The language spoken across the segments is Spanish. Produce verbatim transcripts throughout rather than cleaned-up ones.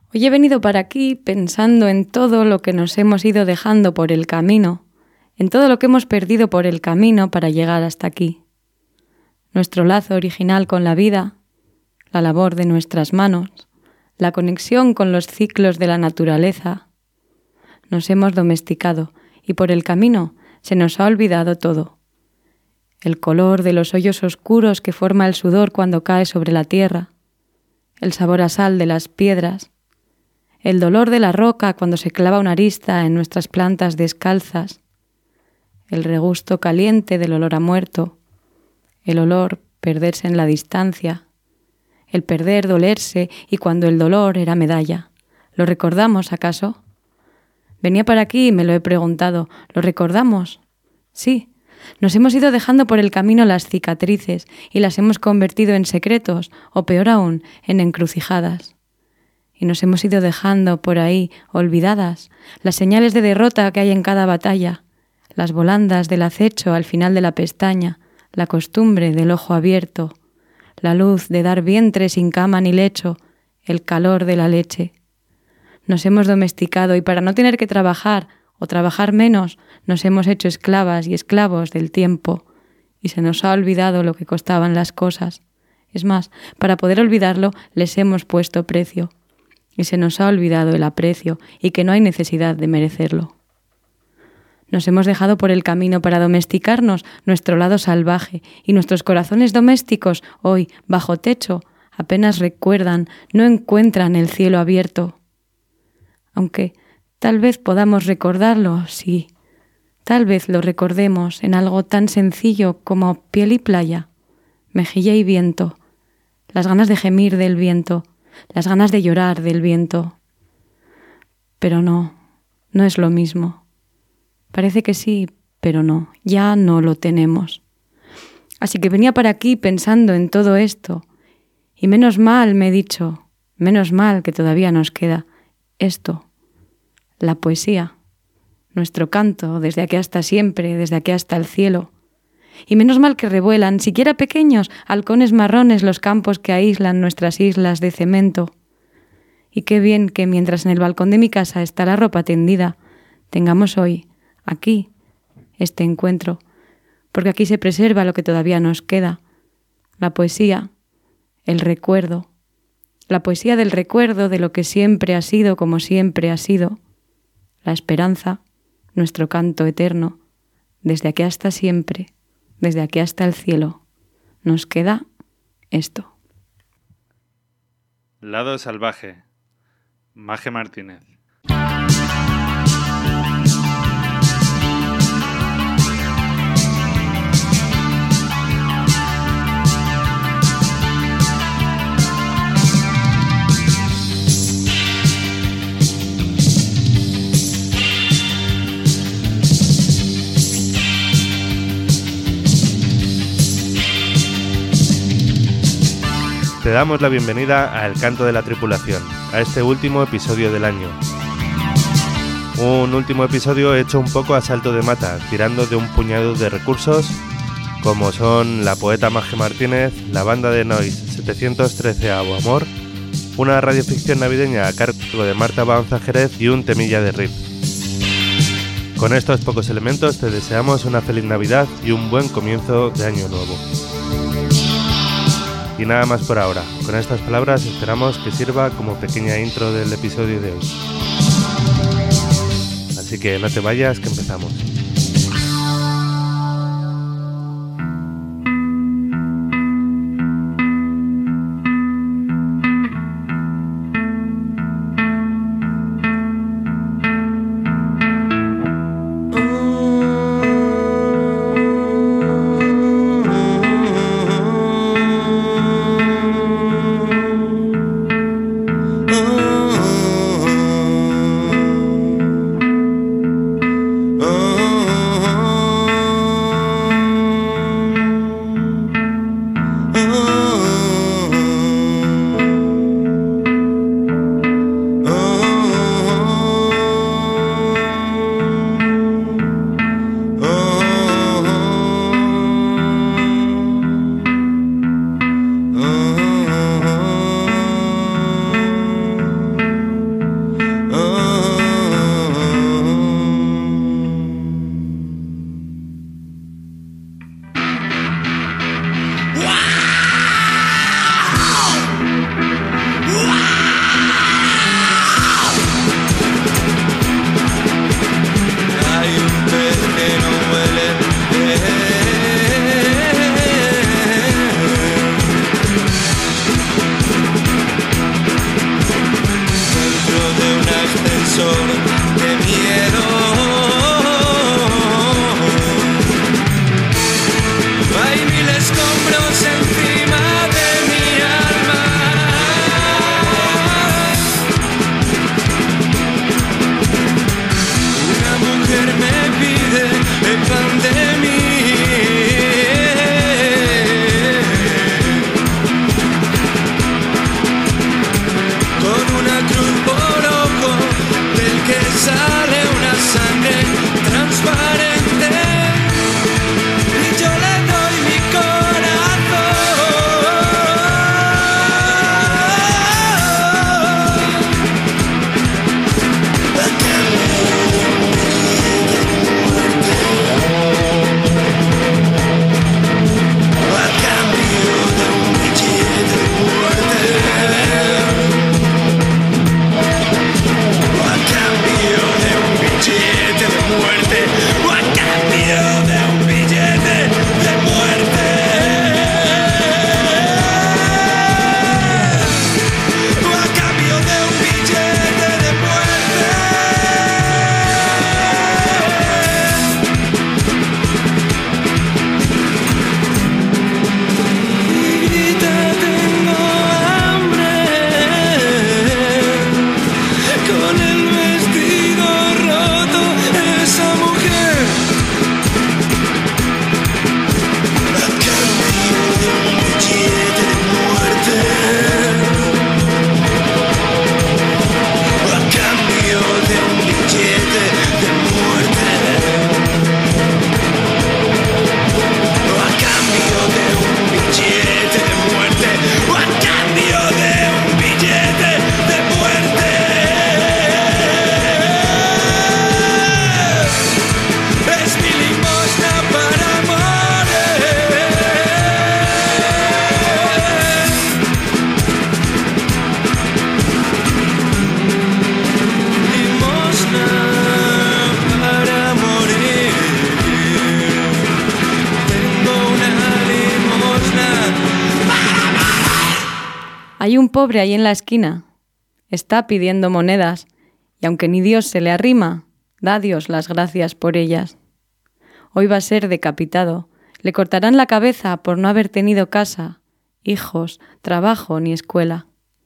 Hoy he venido para aquí pensando en todo lo que nos hemos ido dejando por el camino, en todo lo que hemos perdido por el camino para llegar hasta aquí. Nuestro lazo original con la vida, la labor de nuestras manos, la conexión con los ciclos de la naturaleza. Nos hemos domesticado y por el camino se nos ha olvidado todo. El color de los hoyos oscuros que forma el sudor cuando cae sobre la tierra, el sabor a sal de las piedras, el dolor de la roca cuando se clava una arista en nuestras plantas descalzas, el regusto caliente del olor a muerto, el olor perderse en la distancia, el perder dolerse y cuando el dolor era medalla. ¿Lo recordamos acaso? Venía para aquí y me lo he preguntado. ¿Lo recordamos? Sí. Nos hemos ido dejando por el camino las cicatrices y las hemos convertido en secretos o peor aún, en encrucijadas. Y nos hemos ido dejando por ahí, olvidadas, las señales de derrota que hay en cada batalla, las volandas del acecho al final de la pestaña, la costumbre del ojo abierto, la luz de dar vientre sin cama ni lecho, el calor de la leche. Nos hemos domesticado y para no tener que trabajar o trabajar menos, nos hemos hecho esclavas y esclavos del tiempo y se nos ha olvidado lo que costaban las cosas. Es más, para poder olvidarlo les hemos puesto precio. Y se nos ha olvidado el aprecio y que no hay necesidad de merecerlo. Nos hemos dejado por el camino para domesticarnos nuestro lado salvaje y nuestros corazones domésticos hoy, bajo techo, apenas recuerdan, no encuentran el cielo abierto. Aunque tal vez podamos recordarlo, sí, tal vez lo recordemos en algo tan sencillo como piel y playa, mejilla y viento, las ganas de gemir del viento, las ganas de llorar del viento. Pero no, no es lo mismo. Parece que sí, pero no, ya no lo tenemos. Así que venía para aquí pensando en todo esto. Y menos mal, me he dicho, menos mal que todavía nos queda esto, la poesía, nuestro canto desde aquí hasta siempre, desde aquí hasta el cielo. Y menos mal que revuelan, siquiera pequeños, halcones marrones los campos que aíslan nuestras islas de cemento. Y qué bien que mientras en el balcón de mi casa está la ropa tendida, tengamos hoy, aquí, este encuentro, porque aquí se preserva lo que todavía nos queda, la poesía, el recuerdo, la poesía del recuerdo de lo que siempre ha sido como siempre ha sido, la esperanza, nuestro canto eterno, desde aquí hasta siempre. Desde aquí hasta el cielo, nos queda esto. Lado salvaje, Maje Martínez. Te damos la bienvenida a El Canto de la Tripulación, a este último episodio del año. Un último episodio hecho un poco a salto de mata, tirando de un puñado de recursos, como son la poeta Maje Martínez, la banda de Noise setecientos trece Amor, una radioficción navideña a cargo de Marta Baunza Jerez y un temilla de rip. Con estos pocos elementos te deseamos una feliz Navidad y un buen comienzo de año nuevo. Y nada más por ahora. Con estas palabras esperamos que sirva como pequeña intro del episodio de hoy. Así que no te vayas, que empezamos. Oh sol de miedo. Hay mil escombros encima de mi alma. Una mujer me pide el pan de mí. Con una cruz por ojo del que sale una sangre transparente. Y yo le doy mi Hay un pobre ahí en la esquina, está pidiendo monedas, y aunque ni Dios se le arrima, da a Dios las gracias por ellas. Hoy va a ser decapitado, le cortarán la cabeza por no haber tenido casa, hijos, trabajo ni escuela.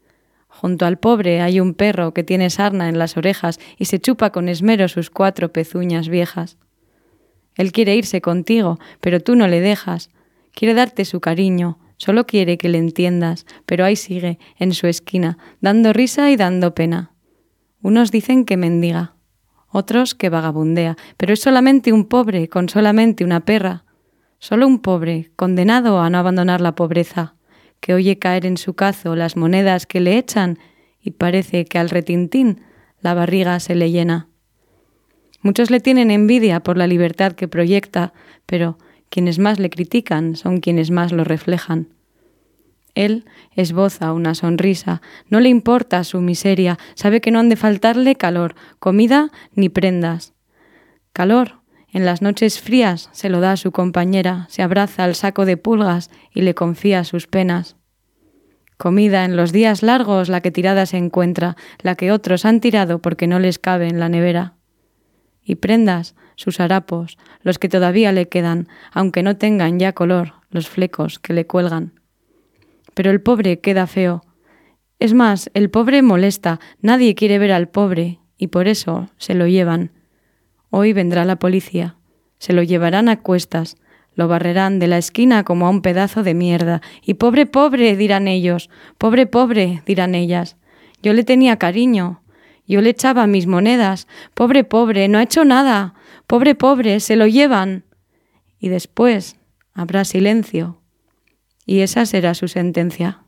Junto al pobre hay un perro que tiene sarna en las orejas y se chupa con esmero sus cuatro pezuñas viejas. Él quiere irse contigo, pero tú no le dejas. Quiere darte su cariño, solo quiere que le entiendas, pero ahí sigue, en su esquina, dando risa y dando pena. Unos dicen que mendiga, otros que vagabundea, pero es solamente un pobre con solamente una perra. Solo un pobre, condenado a no abandonar la pobreza, que oye caer en su cazo las monedas que le echan y parece que al retintín la barriga se le llena. Muchos le tienen envidia por la libertad que proyecta, pero quienes más le critican son quienes más lo reflejan. Él esboza una sonrisa, no le importa su miseria, sabe que no han de faltarle calor, comida ni prendas. Calor, en las noches frías se lo da a su compañera, se abraza al saco de pulgas y le confía sus penas. Comida en los días largos la que tirada se encuentra, la que otros han tirado porque no les cabe en la nevera. Y prendas, sus harapos, los que todavía le quedan, aunque no tengan ya color, los flecos que le cuelgan. Pero el pobre queda feo. Es más, el pobre molesta, nadie quiere ver al pobre, y por eso se lo llevan. Hoy vendrá la policía, se lo llevarán a cuestas, lo barrerán de la esquina como a un pedazo de mierda, y pobre, pobre, dirán ellos, pobre, pobre, dirán ellas. Yo le tenía cariño. Yo le echaba mis monedas. Pobre, pobre, no ha hecho nada. Pobre, pobre, se lo llevan. Y después habrá silencio. Y esa será su sentencia.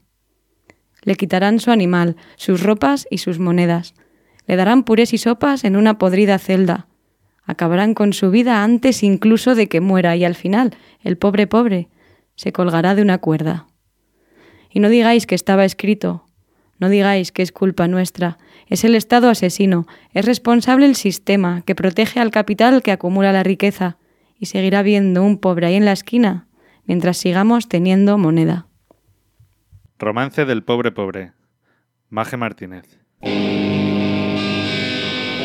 Le quitarán su animal, sus ropas y sus monedas. Le darán purés y sopas en una podrida celda. Acabarán con su vida antes incluso de que muera y al final el pobre, pobre, se colgará de una cuerda. Y no digáis que estaba escrito. No digáis que es culpa nuestra, es el Estado asesino, es responsable el sistema que protege al capital que acumula la riqueza y seguirá viendo un pobre ahí en la esquina mientras sigamos teniendo moneda. Romance del pobre pobre. Maje Martínez.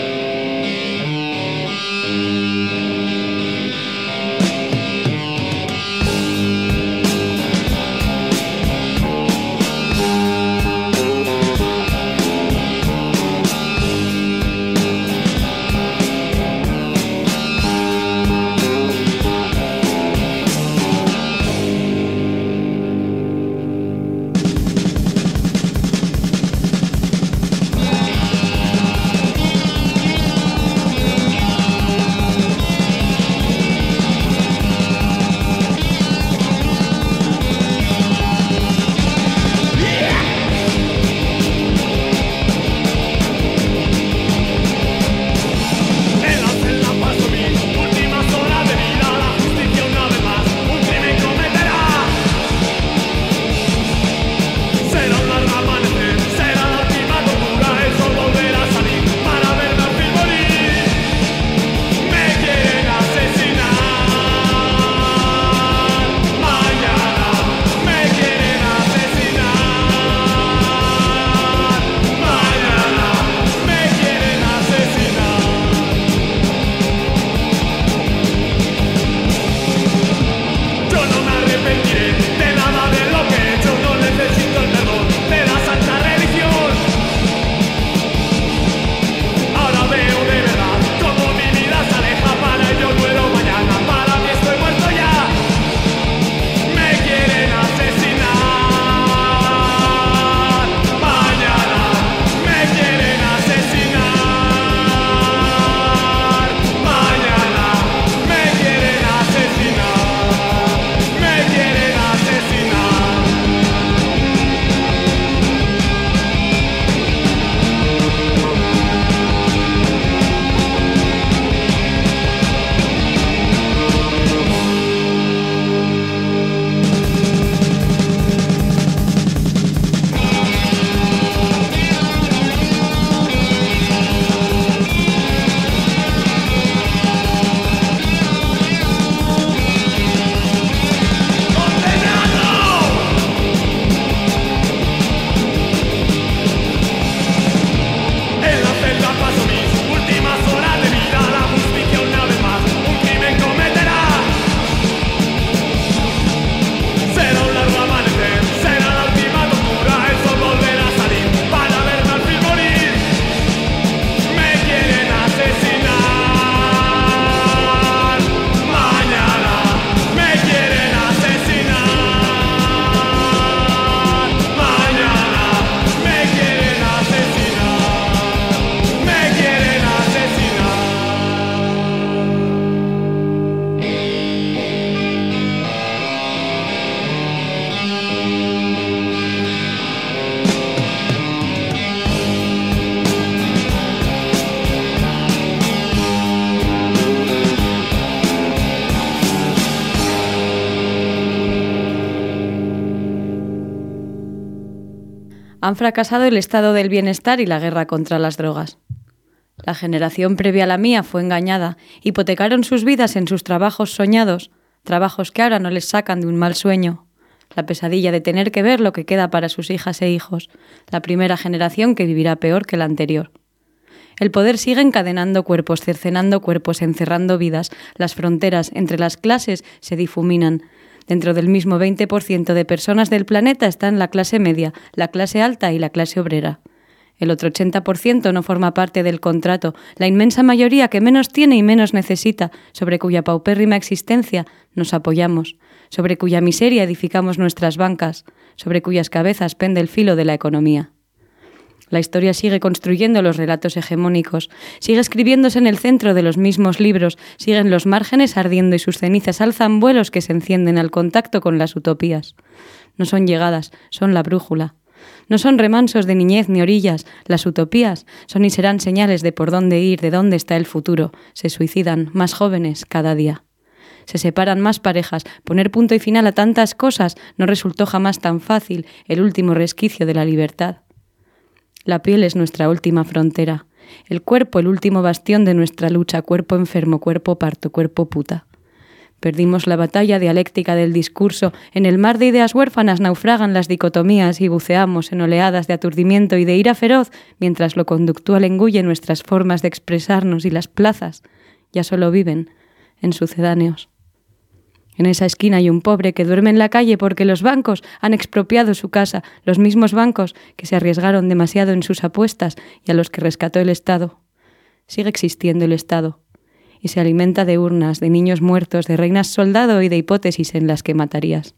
Han fracasado el estado del bienestar y la guerra contra las drogas. La generación previa a la mía fue engañada, hipotecaron sus vidas en sus trabajos soñados, trabajos que ahora no les sacan de un mal sueño. La pesadilla de tener que ver lo que queda para sus hijas e hijos, la primera generación que vivirá peor que la anterior. El poder sigue encadenando cuerpos, cercenando cuerpos, encerrando vidas. Las fronteras entre las clases se difuminan. Dentro del mismo veinte por ciento de personas del planeta están la clase media, la clase alta y la clase obrera. El otro ochenta por ciento no forma parte del contrato, la inmensa mayoría que menos tiene y menos necesita, sobre cuya paupérrima existencia nos apoyamos, sobre cuya miseria edificamos nuestras bancas, sobre cuyas cabezas pende el filo de la economía. La historia sigue construyendo los relatos hegemónicos, sigue escribiéndose en el centro de los mismos libros, siguen los márgenes ardiendo y sus cenizas alzan vuelos que se encienden al contacto con las utopías. No son llegadas, son la brújula. No son remansos de niñez ni orillas, las utopías son y serán señales de por dónde ir, de dónde está el futuro. Se suicidan más jóvenes cada día. Se separan más parejas. Poner punto y final a tantas cosas no resultó jamás tan fácil, el último resquicio de la libertad. La piel es nuestra última frontera. El cuerpo, el último bastión de nuestra lucha. Cuerpo enfermo, cuerpo parto, cuerpo puta. Perdimos la batalla dialéctica del discurso. En el mar de ideas huérfanas naufragan las dicotomías y buceamos en oleadas de aturdimiento y de ira feroz, mientras lo conductual engulle nuestras formas de expresarnos y las plazas ya solo viven en sucedáneos. En esa esquina hay un pobre que duerme en la calle porque los bancos han expropiado su casa, los mismos bancos que se arriesgaron demasiado en sus apuestas y a los que rescató el Estado. Sigue existiendo el Estado y se alimenta de urnas, de niños muertos, de reinas soldado y de hipótesis en las que matarías.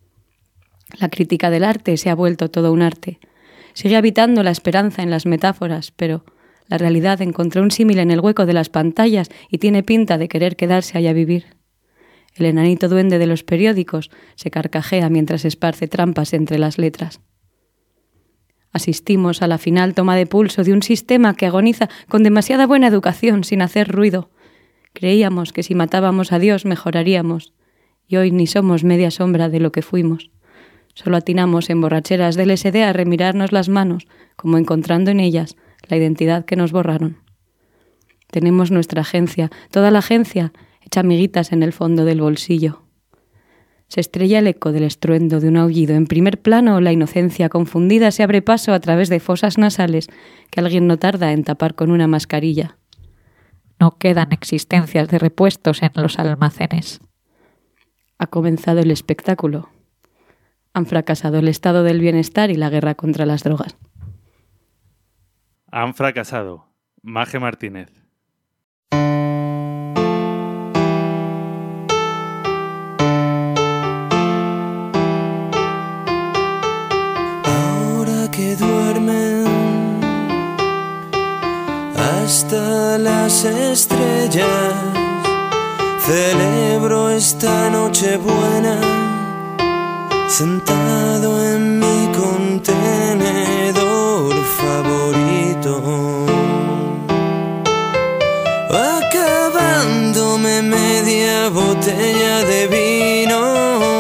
La crítica del arte se ha vuelto todo un arte. Sigue habitando la esperanza en las metáforas, pero la realidad encontró un símil en el hueco de las pantallas y tiene pinta de querer quedarse allá a vivir. El enanito duende de los periódicos se carcajea mientras esparce trampas entre las letras. Asistimos a la final toma de pulso de un sistema que agoniza con demasiada buena educación sin hacer ruido. Creíamos que si matábamos a Dios mejoraríamos, y hoy ni somos media sombra de lo que fuimos. Solo atinamos en borracheras del ese de a remirarnos las manos, como encontrando en ellas la identidad que nos borraron. Tenemos nuestra agencia, toda la agencia, hecha amiguitas en el fondo del bolsillo. Se estrella el eco del estruendo de un aullido. En primer plano, la inocencia confundida se abre paso a través de fosas nasales que alguien no tarda en tapar con una mascarilla. No quedan existencias de repuestos en los almacenes. Ha comenzado el espectáculo. Han fracasado el estado del bienestar y la guerra contra las drogas. Han fracasado. Maje Martínez. Que duermen hasta las estrellas, celebro esta noche buena, sentado en mi contenedor favorito, acabándome media botella de vino,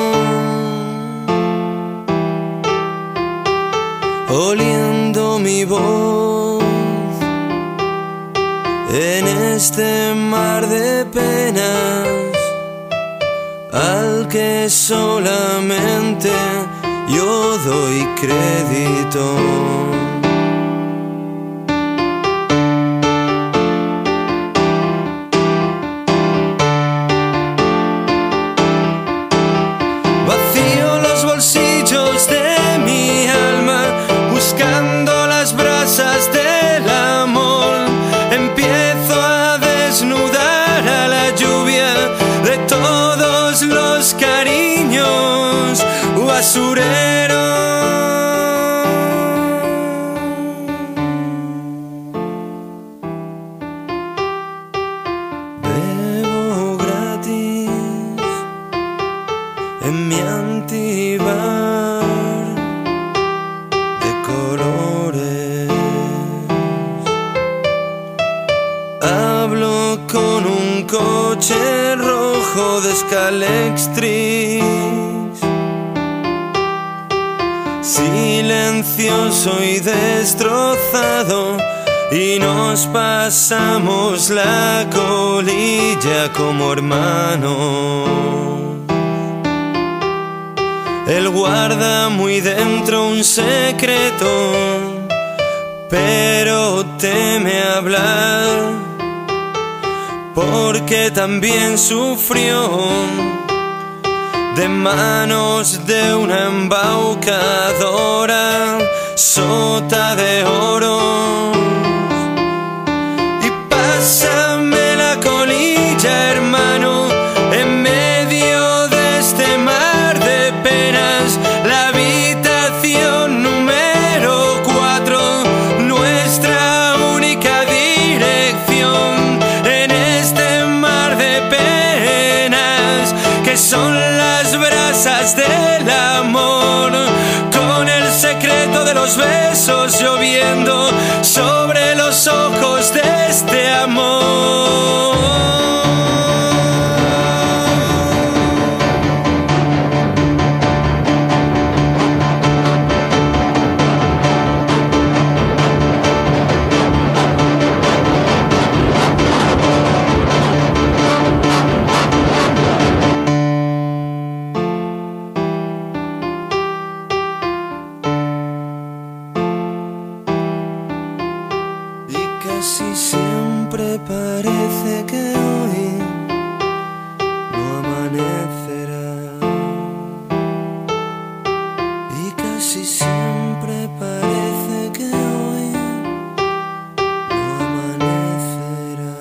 oliendo mi voz en este mar de penas al que solamente yo doy crédito. Vacío los bolsillos de mi alma, buscando las brasas del amor, empiezo a desnudar a la lluvia de todos los cariños, basurero. Bebo gratis en mi antibar de colores. Hablo con un coche rojo de Scalextric. silencioso y destrozado, y nos pasamos la colilla como hermanos. Él guarda muy dentro un secreto, pero teme hablar, porque también sufrió de manos de una embaucadora sota de oro. Y pásame la colilla, hermano, en medio de este mar de penas, la habitación número cuatro, nuestra única dirección en este mar de penas, que son las brasas del amor, con el secreto de los besos lloviendo sobre los ojos de este amor. Casi siempre parece que hoy no amanecerá, y casi siempre parece que hoy no amanecerá.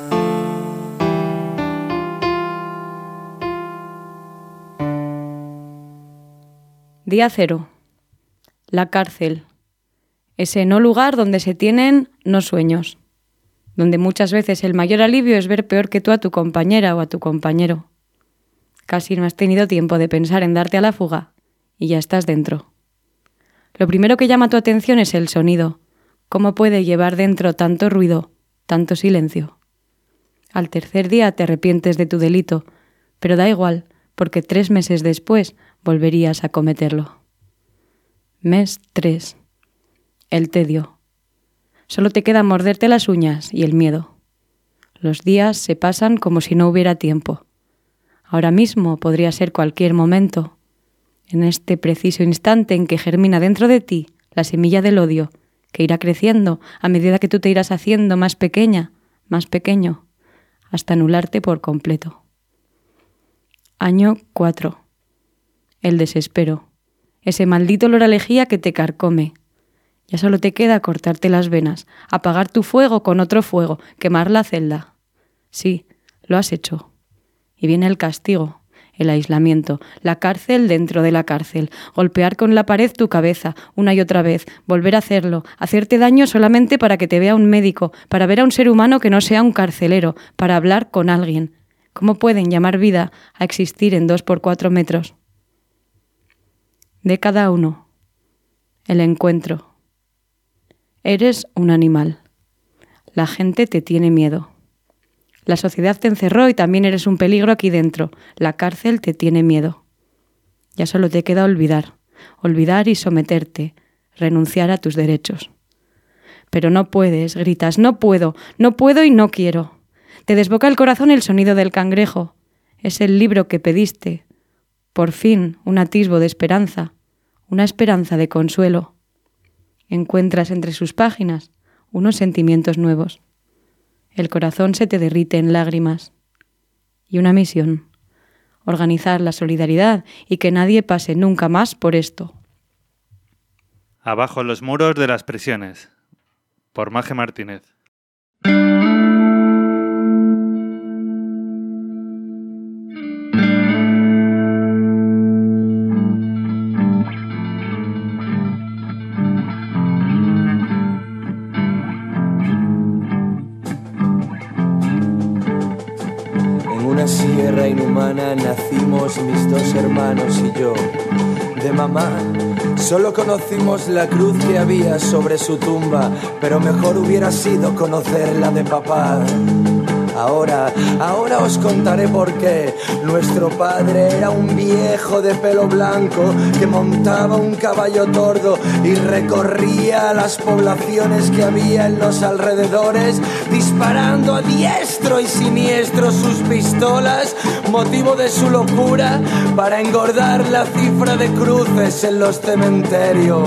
Día cero. La cárcel. Ese no lugar donde se tienen no sueños, donde muchas veces el mayor alivio es ver peor que tú a tu compañera o a tu compañero. Casi no has tenido tiempo de pensar en darte a la fuga y ya estás dentro. Lo primero que llama tu atención es el sonido. ¿Cómo puede llevar dentro tanto ruido, tanto silencio? Al tercer día te arrepientes de tu delito, pero da igual, porque tres meses después volverías a cometerlo. Mes tres. El tedio. Solo te queda morderte las uñas y el miedo. Los días se pasan como si no hubiera tiempo. Ahora mismo podría ser cualquier momento. En este preciso instante en que germina dentro de ti la semilla del odio, que irá creciendo a medida que tú te irás haciendo más pequeña, más pequeño, hasta anularte por completo. Año cuatro. El desespero. Ese maldito olor a lejía que te carcome. Ya solo te queda cortarte las venas, apagar tu fuego con otro fuego, quemar la celda. Sí, lo has hecho. Y viene el castigo, el aislamiento, la cárcel dentro de la cárcel, golpear con la pared tu cabeza una y otra vez, volver a hacerlo, hacerte daño solamente para que te vea un médico, para ver a un ser humano que no sea un carcelero, para hablar con alguien. ¿Cómo pueden llamar vida a existir en dos por cuatro metros? De cada uno. El encuentro. Eres un animal. La gente te tiene miedo. La sociedad te encerró y también eres un peligro aquí dentro. La cárcel te tiene miedo. Ya solo te queda olvidar. Olvidar y someterte. Renunciar a tus derechos. Pero no puedes, gritas, no puedo, no puedo y no quiero. Te desboca el corazón el sonido del cangrejo. Es el libro que pediste. Por fin, un atisbo de esperanza. Una esperanza de consuelo. Encuentras entre sus páginas unos sentimientos nuevos. El corazón se te derrite en lágrimas. Y una misión. Organizar la solidaridad y que nadie pase nunca más por esto. Abajo los muros de las prisiones. Por Maje Martínez. Sierra inhumana nacimos mis dos hermanos y yo. De mamá solo conocimos la cruz que había sobre su tumba, pero mejor hubiera sido conocer la de papá. Ahora, ahora os contaré por qué. Nuestro padre era un viejo de pelo blanco que montaba un caballo tordo y recorría las poblaciones que había en los alrededores, disparando a diestro y siniestro sus pistolas, motivo de su locura para engordar la cifra de cruces en los cementerios.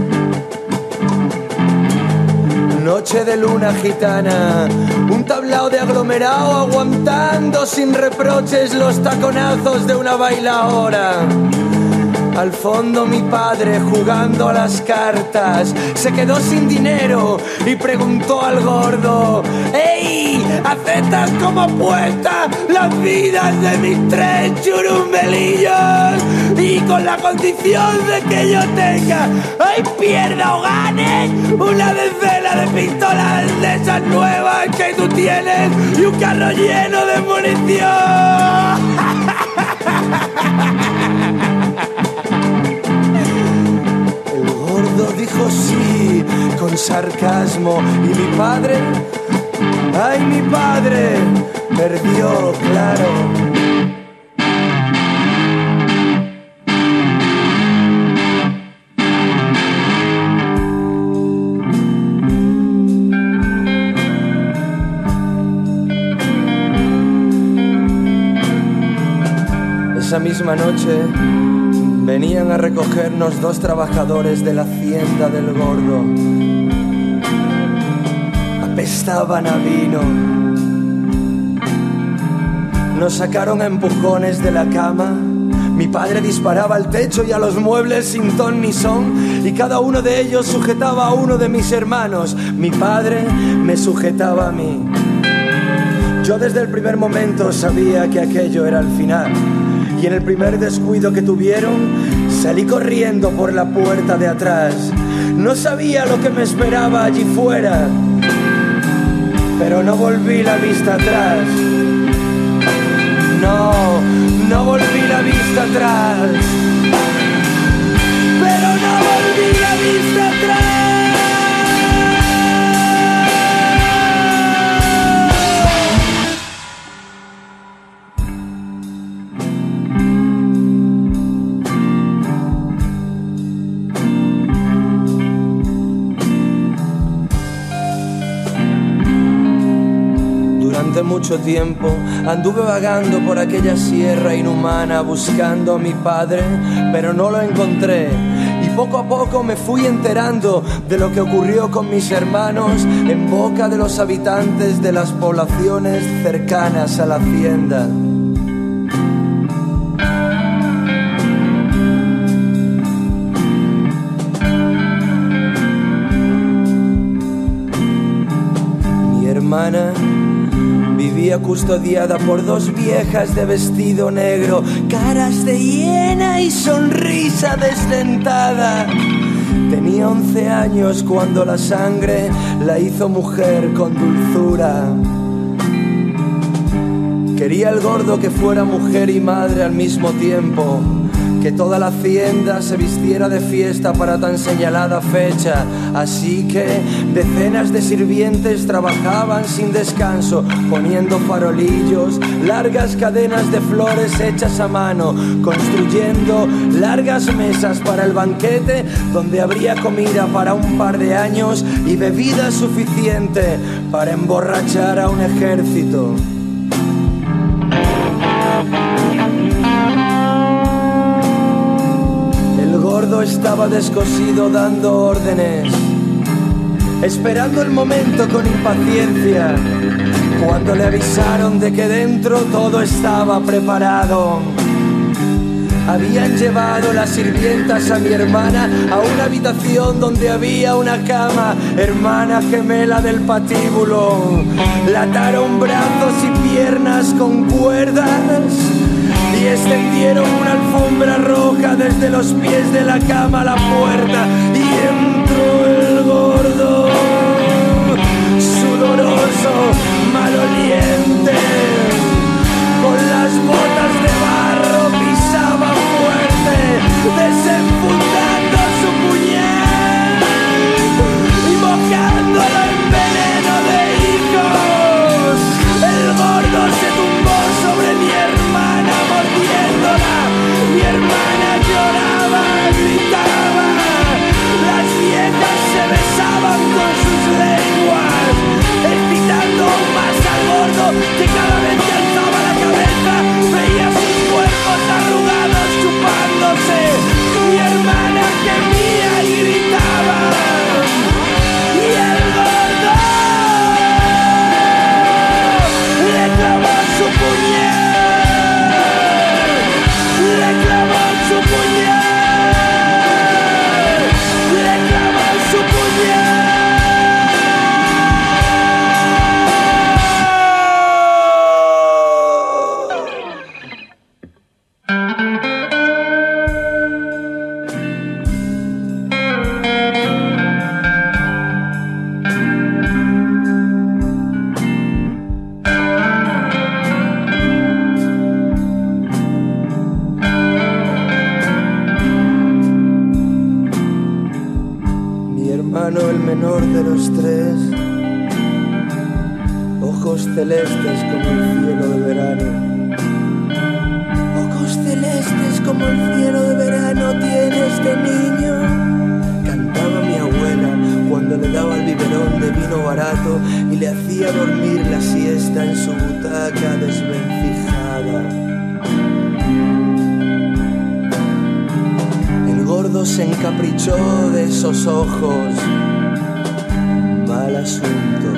Noche de luna gitana, un tablao de aglomerado aguantando sin reproches los taconazos de una bailaora. Al fondo mi padre jugando a las cartas se quedó sin dinero y preguntó al gordo: ¡Ey! ¿Aceptas como apuesta las vidas de mis tres churumbelillos? Y con la condición de que yo tenga, ¡ay, pierda o gane! Una decena de pistolas de esas nuevas que tú tienes y un carro lleno de munición. Dijo sí, con sarcasmo, y mi padre, ay, mi padre, perdió, claro. Esa misma noche venían a recogernos dos trabajadores de la hacienda del gordo. Apestaban a vino. Nos sacaron a empujones de la cama. Mi padre disparaba al techo y a los muebles sin ton ni son, y cada uno de ellos sujetaba a uno de mis hermanos. Mi padre me sujetaba a mí. Yo desde el primer momento sabía que aquello era el final. Y en el primer descuido que tuvieron, salí corriendo por la puerta de atrás. No sabía lo que me esperaba allí fuera, pero no volví la vista atrás. No, no volví la vista atrás. Pero no volví la vista atrás. Durante mucho tiempo anduve vagando por aquella sierra inhumana buscando a mi padre, pero no lo encontré. Y poco a poco me fui enterando de lo que ocurrió con mis hermanos en boca de los habitantes de las poblaciones cercanas a la hacienda. Mi hermana vivía custodiada por dos viejas de vestido negro, caras de hiena y sonrisa desdentada. Tenía once años cuando la sangre la hizo mujer con dulzura. Quería el gordo que fuera mujer y madre al mismo tiempo, que toda la hacienda se vistiera de fiesta para tan señalada fecha. Así que decenas de sirvientes trabajaban sin descanso, poniendo farolillos, largas cadenas de flores hechas a mano, construyendo largas mesas para el banquete donde habría comida para un par de años y bebida suficiente para emborrachar a un ejército. Estaba descosido dando órdenes, esperando el momento con impaciencia, cuando le avisaron de que dentro todo estaba preparado. Habían llevado las sirvientas a mi hermana a una habitación donde había una cama, hermana gemela del patíbulo. La ataron brazos y piernas con cuerdas y extendieron una alfombra roja desde los pies de la cama a la puerta, y entró el gordo, sudoroso, maloliente, con las botas de barro pisaba fuerte, desenfundando su puñal y mojando en veneno de higos. El mayor de los tres, ojos celestes como el cielo de verano. Ojos celestes como el cielo de verano tiene este niño. Cantaba mi abuela cuando le daba el biberón de vino barato y le hacía dormir la siesta en su butaca desvencijada. El gordo se encaprichó de esos ojos. Mal asunto.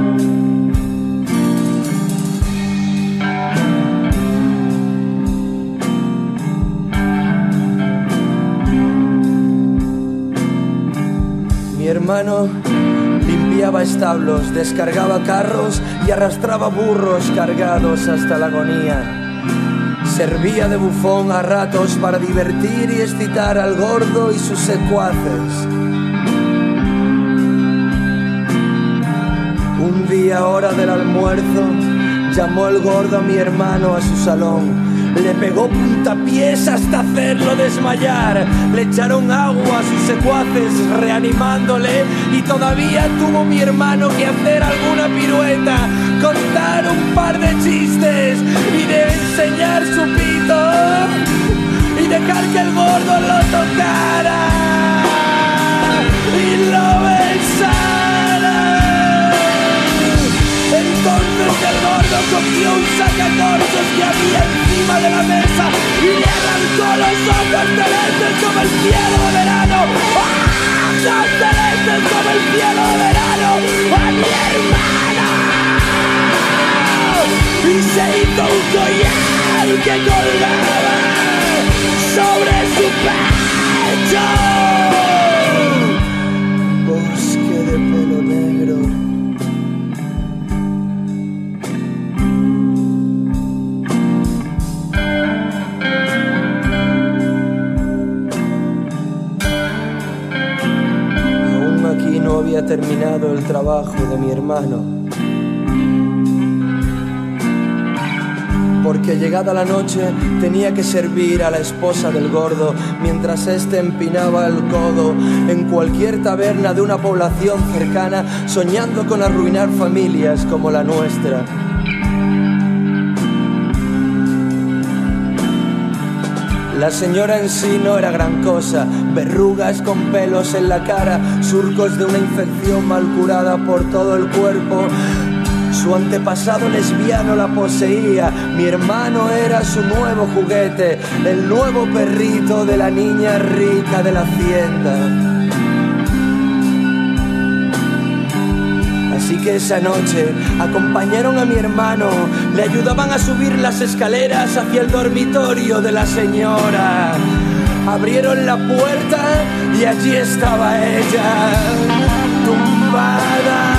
Mi hermano limpiaba establos, descargaba carros y arrastraba burros cargados hasta la agonía. Servía de bufón a ratos para divertir y excitar al gordo y sus secuaces. Un día, hora del almuerzo, llamó el gordo a mi hermano a su salón. Le pegó puntapiés hasta hacerlo desmayar. Le echaron agua a sus secuaces reanimándole y todavía tuvo mi hermano que hacer alguna pirueta, contar un par de chistes y de enseñar su pito y dejar que el gordo lo tocara y lo besara. Entonces el gordo cogió un sacacorchos que había encima de la mesa y le arrancó los ojos celestes como el cielo de verano. ¡Ah! ¡Ojos celestes como el cielo de verano! ¡A mi hermano! Y se hizo un collar que colgaba sobre su pecho. Bosque de pelo negro. No había terminado el trabajo de mi hermano, porque llegada la noche tenía que servir a la esposa del gordo mientras éste empinaba el codo en cualquier taberna de una población cercana, soñando con arruinar familias como la nuestra. La señora en sí no era gran cosa, verrugas con pelos en la cara, surcos de una infección mal curada por todo el cuerpo. Su antepasado lesbiano la poseía, mi hermano era su nuevo juguete, el nuevo perrito de la niña rica de la hacienda. Así que esa noche acompañaron a mi hermano, le ayudaban a subir las escaleras hacia el dormitorio de la señora. Abrieron la puerta y allí estaba ella, tumbada,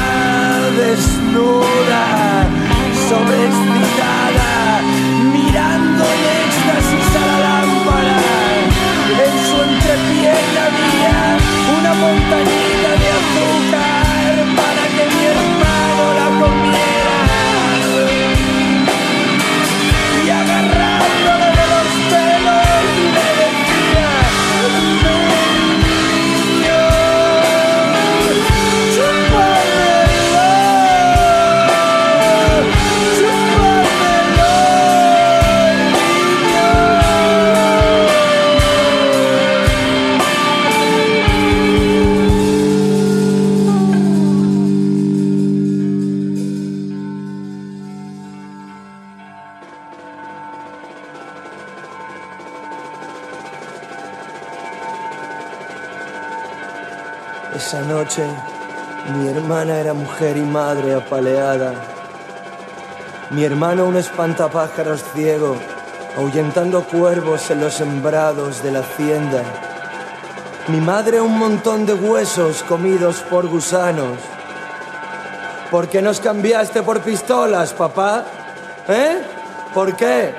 desnuda, sobreexcitada, mirando en éxtasis a la lámpara. En su entrepierna había una montañita de azúcar para que mi hermano la comiera. Y agarrándole de los pelos le decía: niño, chúpamelo, chúpamelo, niño. Esa noche mi hermana era mujer y madre apaleada. Mi hermano un espantapájaros ciego, ahuyentando cuervos en los sembrados de la hacienda. Mi madre un montón de huesos comidos por gusanos. ¿Por qué nos cambiaste por pistolas, papá? ¿Eh? ¿Por qué?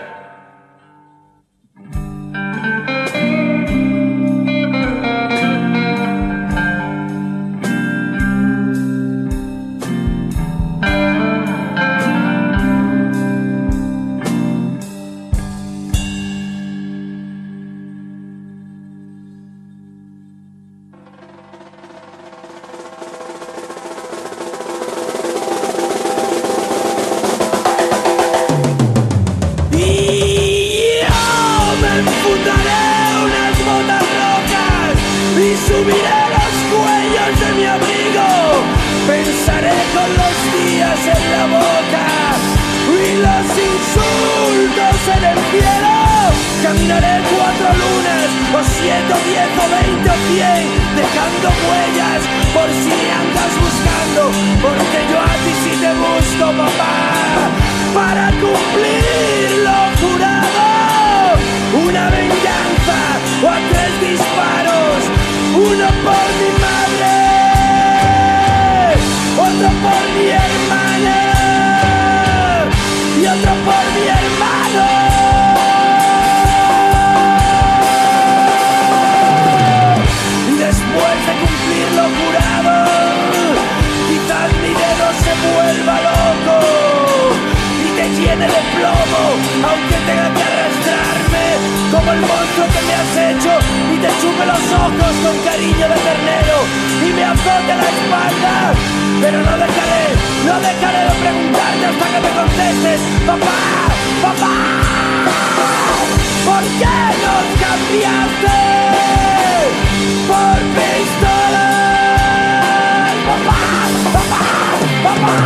cielo. Caminaré cuatro lunas, o siete, o diez, o veinte, o cien, dejando huellas por si me andas buscando, porque yo a ti sí te busco, papá, para cumplir lo jurado. Una venganza o a tres disparos, uno por mi madre, otro por mi hermana y otro por mi hermano. Después de cumplir lo jurado, quizás mi dedo se vuelva loco y te llene de plomo, aunque tenga que arrastrarme como el monstruo que me has hecho y te chupe los ojos con cariño de ternero y me azote la espalda. Pero no dejaré, no dejaré de preguntarte hasta que me contestes, papá, papá, ¿por qué nos cambiaste por pistolas? Papá, papá, papá,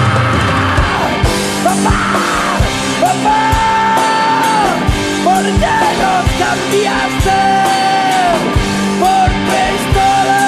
papá, papá, ¿por qué nos cambiaste por pistolas?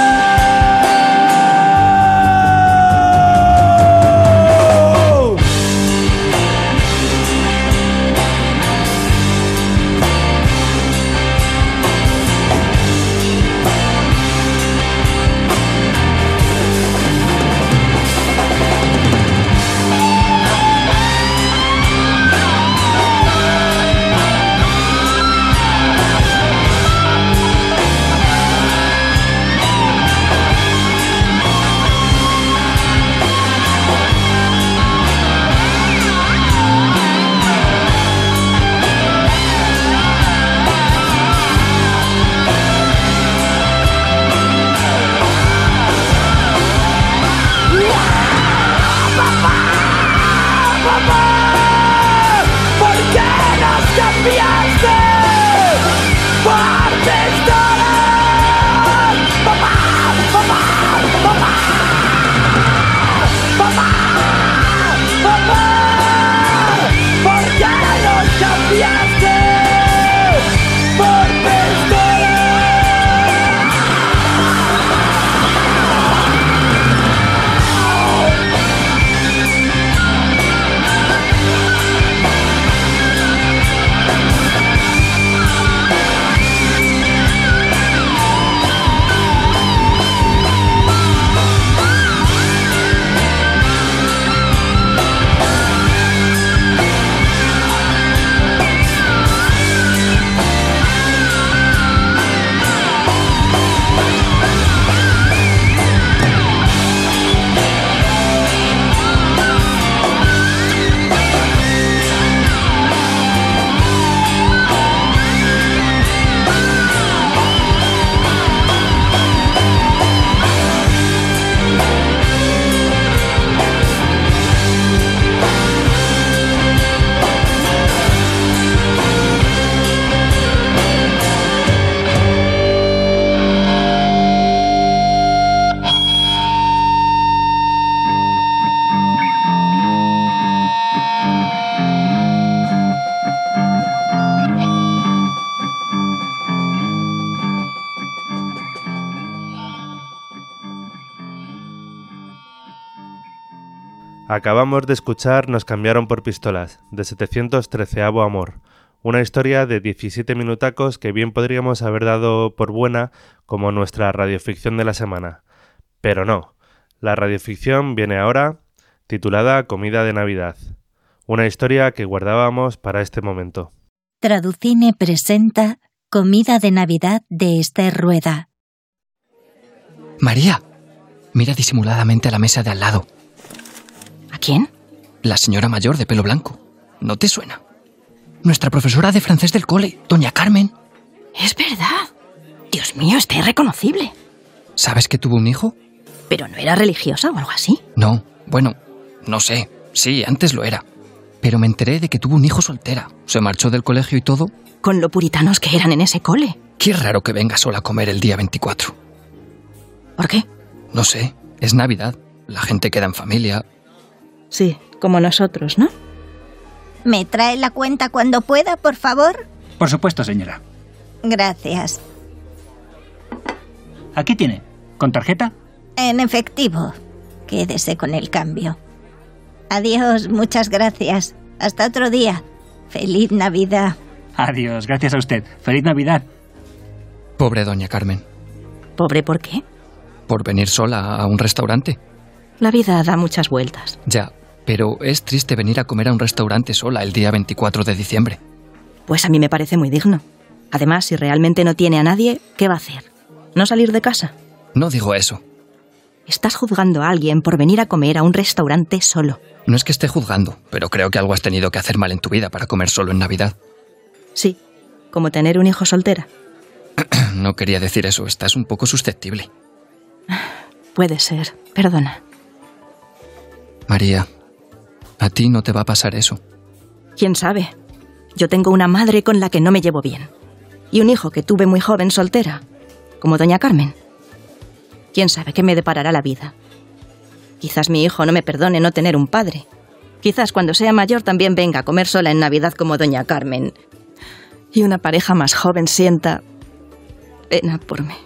Acabamos de escuchar Nos cambiaron por pistolas, de setecientos treceavo Amor, una historia de diecisiete minutacos que bien podríamos haber dado por buena como nuestra radioficción de la semana. Pero no, la radioficción viene ahora, titulada Comida de Navidad, una historia que guardábamos para este momento. Traducine presenta Comida de Navidad de Esther Rueda. María, mira disimuladamente a la mesa de al lado. ¿A quién? La señora mayor de pelo blanco. ¿No te suena? Nuestra profesora de francés del cole, doña Carmen. Es verdad. Dios mío, está irreconocible. ¿Sabes que tuvo un hijo? ¿Pero no era religiosa o algo así? No, bueno, no sé. Sí, antes lo era. Pero me enteré de que tuvo un hijo soltera. Se marchó del colegio y todo. Con lo puritanos que eran en ese cole. Qué raro que venga sola a comer el día veinticuatro. ¿Por qué? No sé, es Navidad. La gente queda en familia. Sí, como nosotros, ¿no? ¿Me trae la cuenta cuando pueda, por favor? Por supuesto, señora. Gracias. Aquí tiene. ¿Con tarjeta? En efectivo. Quédese con el cambio. Adiós, muchas gracias. Hasta otro día. Feliz Navidad. Adiós, gracias a usted. Feliz Navidad. Pobre doña Carmen. ¿Pobre por qué? ¿Por venir sola a un restaurante? La vida da muchas vueltas. Ya, pero es triste venir a comer a un restaurante sola el día veinticuatro de diciembre. Pues a mí me parece muy digno. Además, si realmente no tiene a nadie, ¿qué va a hacer? ¿No salir de casa? No digo eso. Estás juzgando a alguien por venir a comer a un restaurante solo. No es que esté juzgando, pero creo que algo has tenido que hacer mal en tu vida para comer solo en Navidad. Sí, como tener un hijo soltera. No quería decir eso, estás un poco susceptible. Puede ser, perdona. María, a ti no te va a pasar eso. ¿Quién sabe? Yo tengo una madre con la que no me llevo bien. Y un hijo que tuve muy joven soltera, como doña Carmen. ¿Quién sabe qué me deparará la vida? Quizás mi hijo no me perdone no tener un padre. Quizás cuando sea mayor también venga a comer sola en Navidad como doña Carmen. Y una pareja más joven sienta pena por mí.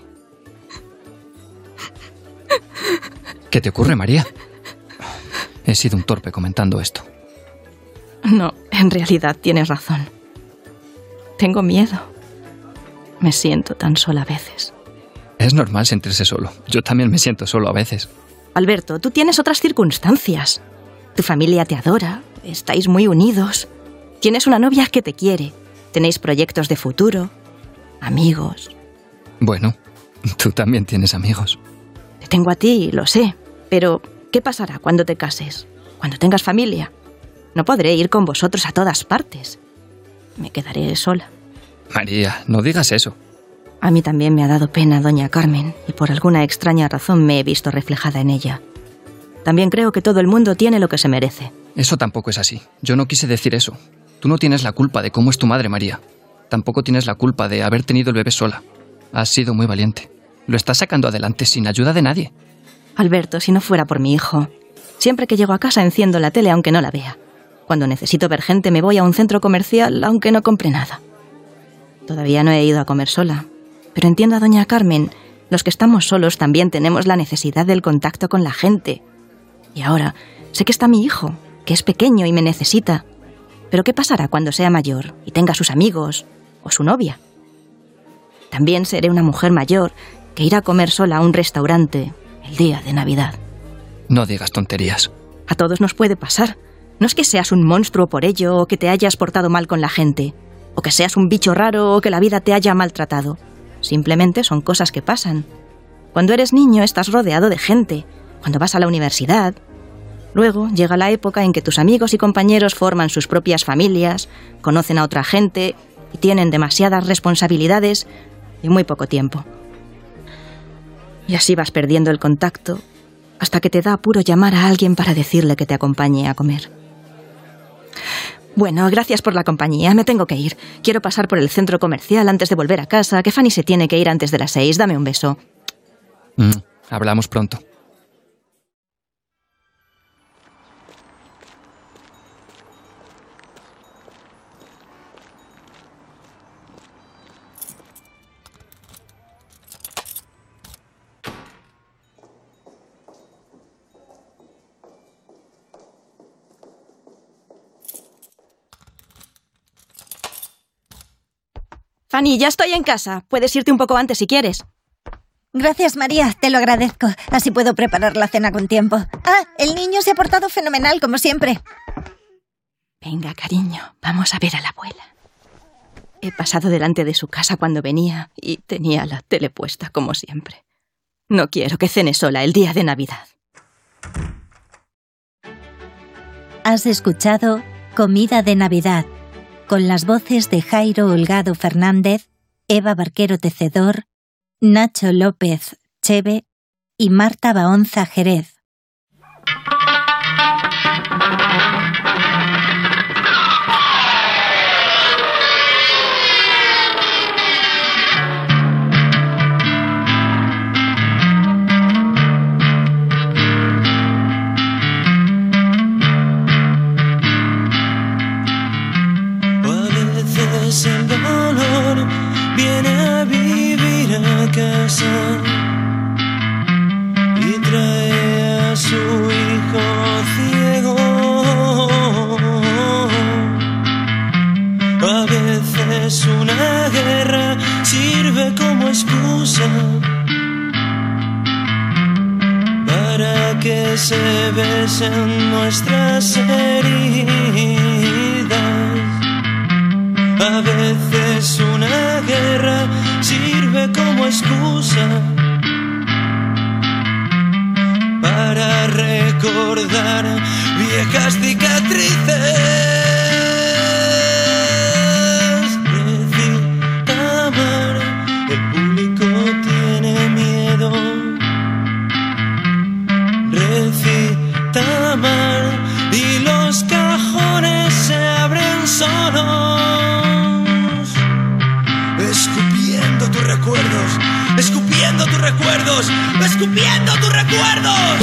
¿Qué te ocurre, María? He sido un torpe comentando esto. No, en realidad tienes razón. Tengo miedo. Me siento tan sola a veces. Es normal sentirse solo. Yo también me siento solo a veces. Alberto, tú tienes otras circunstancias. Tu familia te adora, estáis muy unidos. Tienes una novia que te quiere. Tenéis proyectos de futuro, amigos. Bueno, tú también tienes amigos. Te tengo a ti, lo sé. Pero, ¿qué pasará cuando te cases? Cuando tengas familia. No podré ir con vosotros a todas partes. Me quedaré sola. María, no digas eso. A mí también me ha dado pena doña Carmen, y por alguna extraña razón me he visto reflejada en ella. También creo que todo el mundo tiene lo que se merece. Eso tampoco es así. Yo no quise decir eso. Tú no tienes la culpa de cómo es tu madre, María. Tampoco tienes la culpa de haber tenido el bebé sola. Has sido muy valiente. Lo estás sacando adelante sin ayuda de nadie. Alberto, si no fuera por mi hijo, siempre que llego a casa enciendo la tele aunque no la vea. Cuando necesito ver gente me voy a un centro comercial aunque no compre nada. Todavía no he ido a comer sola, pero entiendo a doña Carmen. Los que estamos solos también tenemos la necesidad del contacto con la gente. Y ahora sé que está mi hijo, que es pequeño y me necesita. Pero ¿qué pasará cuando sea mayor y tenga sus amigos o su novia? También seré una mujer mayor que irá a comer sola a un restaurante el día de Navidad. No digas tonterías. A todos nos puede pasar. No es que seas un monstruo por ello o que te hayas portado mal con la gente, o que seas un bicho raro o que la vida te haya maltratado. Simplemente son cosas que pasan. Cuando eres niño estás rodeado de gente, cuando vas a la universidad. Luego llega la época en que tus amigos y compañeros forman sus propias familias, conocen a otra gente y tienen demasiadas responsabilidades y muy poco tiempo. Y así vas perdiendo el contacto hasta que te da apuro llamar a alguien para decirle que te acompañe a comer. Bueno, gracias por la compañía. Me tengo que ir. Quiero pasar por el centro comercial antes de volver a casa, que Fanny se tiene que ir antes de las seis. Dame un beso. Mm, hablamos pronto. Fanny, ya estoy en casa. Puedes irte un poco antes si quieres. Gracias, María, te lo agradezco. Así puedo preparar la cena con tiempo. Ah, el niño se ha portado fenomenal, como siempre. Venga, cariño, vamos a ver a la abuela. He pasado delante de su casa cuando venía y tenía la tele puesta, como siempre. No quiero que cene sola el día de Navidad. Has escuchado Comida de Navidad, con las voces de Jairo Holgado Fernández, Eva Barquero Tecedor, Nacho López Cheve y Marta Baonza Jerez. dolor viene a vivir a casa y trae a su hijo ciego. A veces una guerra sirve como excusa para que se besen nuestras heridas. A veces una guerra sirve como excusa para recordar viejas cicatrices. Recita amar, el público tiene miedo. Recita amar y los cajones se abren solos. Escupiendo tus recuerdos, escupiendo tus recuerdos, escupiendo tus recuerdos.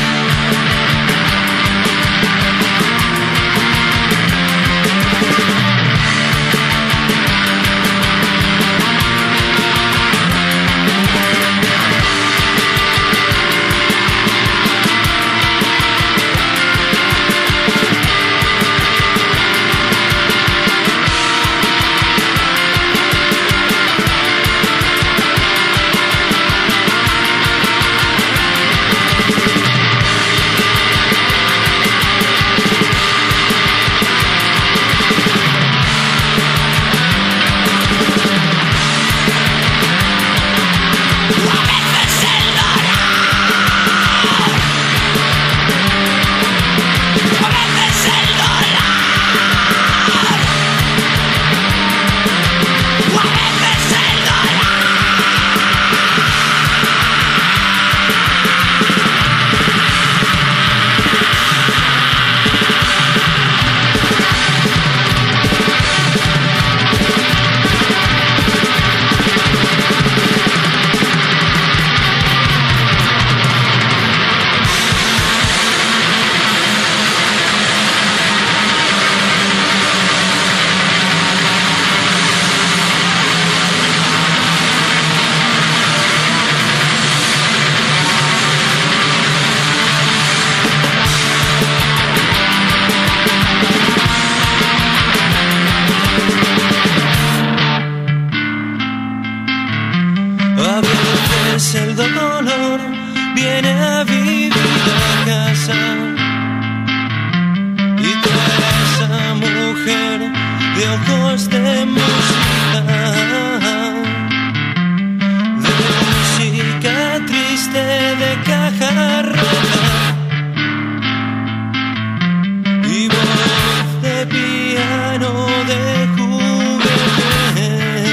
El dolor viene a vivir a casa y trae a esa mujer de ojos de música, de música triste de caja rota y voz de piano de juguete.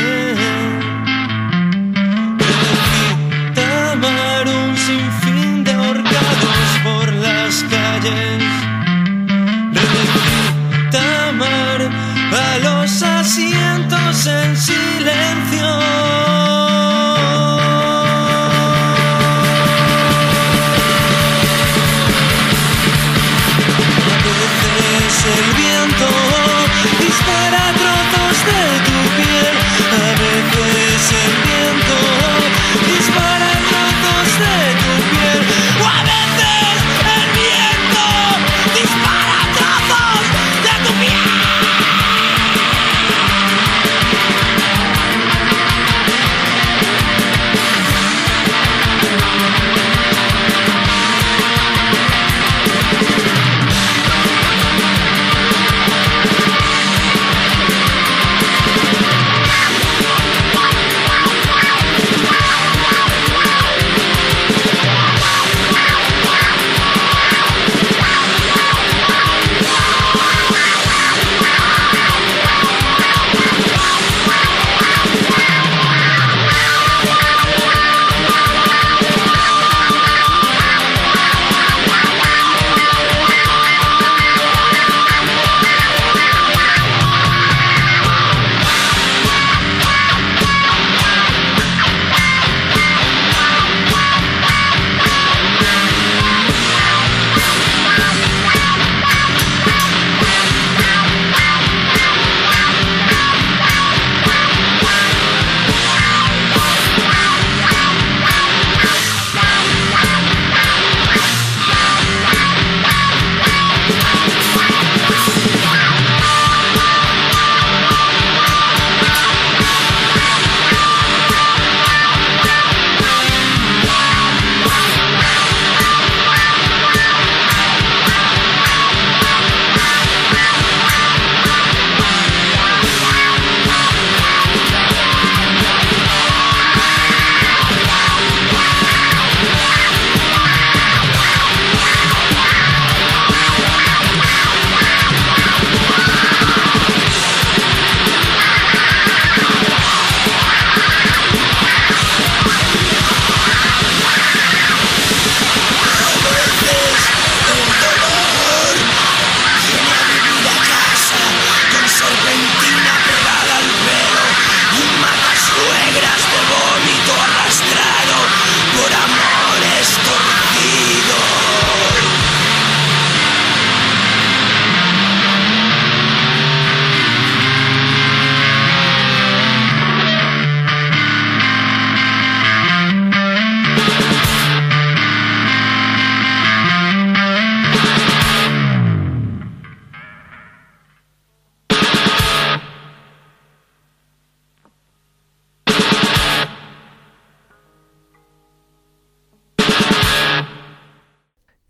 Un sinfín de ahorcados por las calles. Recita amar a los asientos en silencio. A veces el viento dispara trozos de tu piel. A veces el viento dispara trozos de tu piel. O a veces el viento dispara trozos de tu piel.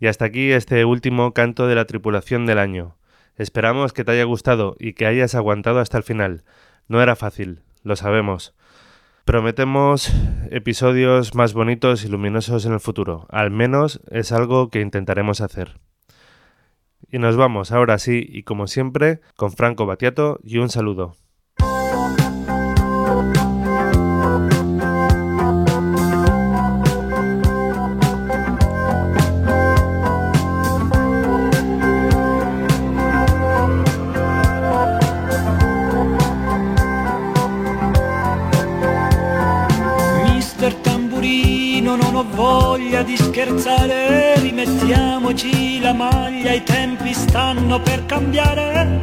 Y hasta aquí este último canto de la tripulación del año. Esperamos que te haya gustado y que hayas aguantado hasta el final. No era fácil, lo sabemos. Prometemos episodios más bonitos y luminosos en el futuro. Al menos es algo que intentaremos hacer. Y nos vamos, ahora sí, y como siempre, con Franco Battiato y un saludo. Non ho voglia di scherzare, rimettiamoci la maglia, i tempi stanno per cambiare.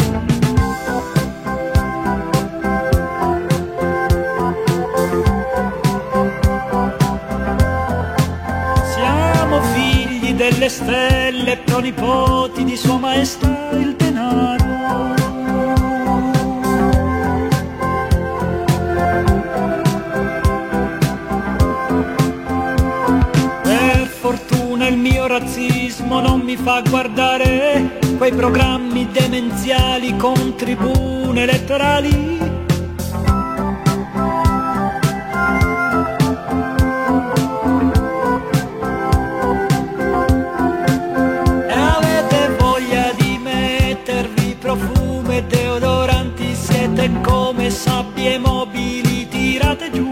Siamo figli delle stelle, pronipoti di Sua Maestà il denaro. Il mio razzismo non mi fa guardare quei programmi demenziali con tribune elettorali. E avete voglia di mettervi profumo e deodoranti, siete come sabbie mobili tirate giù.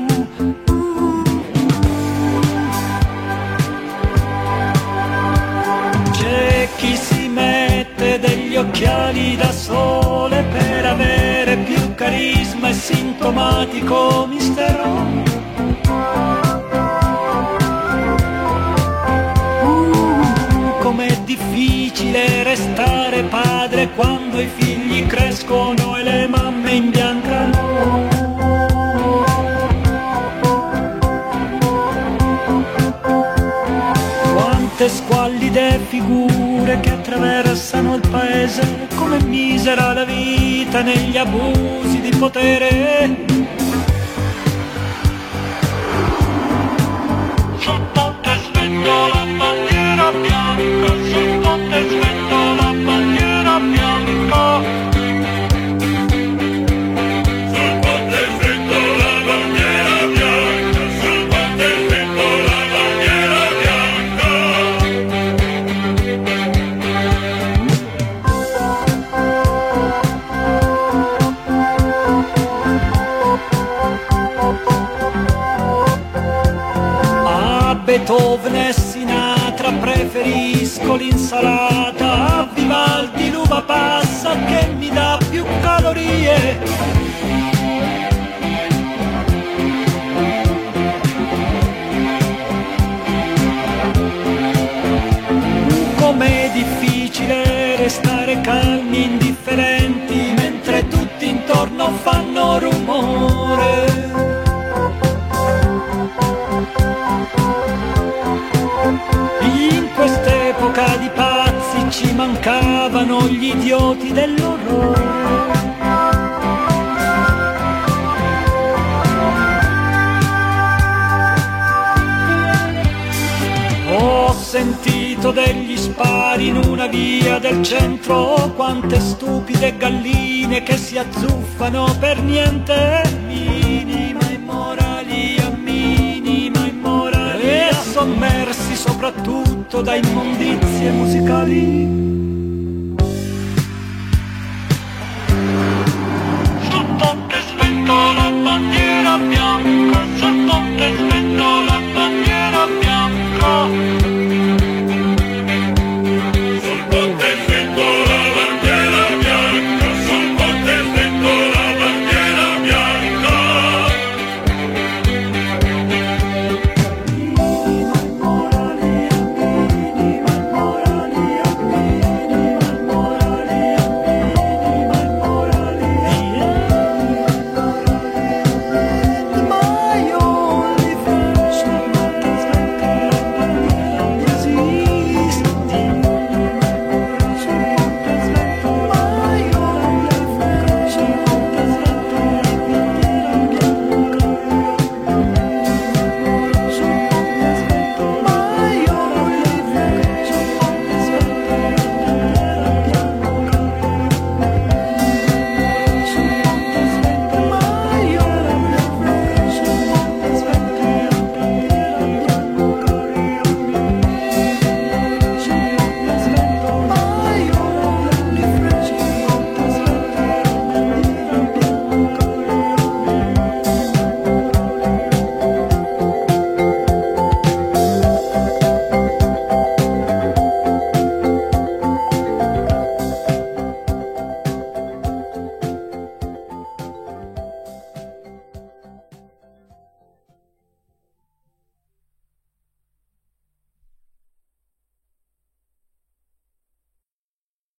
Chi si mette degli occhiali da sole per avere più carisma e sintomatico mistero. Uh, com'è difficile restare padre quando i figli crescono e le mamme imbiancano. Squallide figure che attraversano il paese, come misera la vita negli abusi di potere. Sotto te svento la bandiera bianca, sotto te svento la bandiera bianca. Beethoven e Sinatra preferisco l'insalata, a Vivaldi l'uva passa che mi dà più calorie. Com'è difficile restare calmi e indifferenti mentre tutti intorno fanno rumore. In quest'epoca di pazzi ci mancavano gli idioti dell'orrore. Ho sentito degli spari in una via del centro, quante stupide galline che si azzuffano per niente. Minima immorali a minima immorali, e sommersi soprattutto da immondizie musicali.